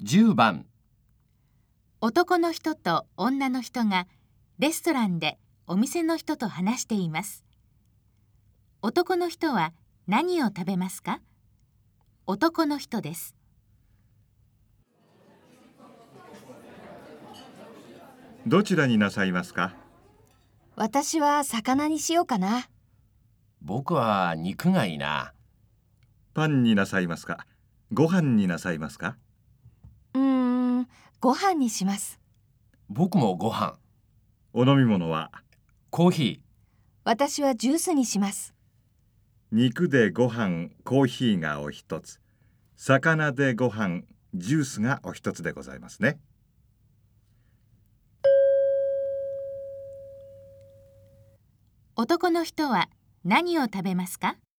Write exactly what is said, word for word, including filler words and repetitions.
じゅうばん。 男の人と女の人がレストランでお店の人と話しています。男の人は何を食べますか？男の人です。 どちらになさいますか？ 私は魚にしようかな。 僕は肉がいいな。 パンになさいますか？ご飯になさいますか？ うーん、ご飯にします。 僕もご飯。 お飲み物は？ コーヒー。 私はジュースにします。 肉でご飯、コーヒーがお一つ。魚でご飯、ジュースがお一つでございますね。 男の人は何を食べますか？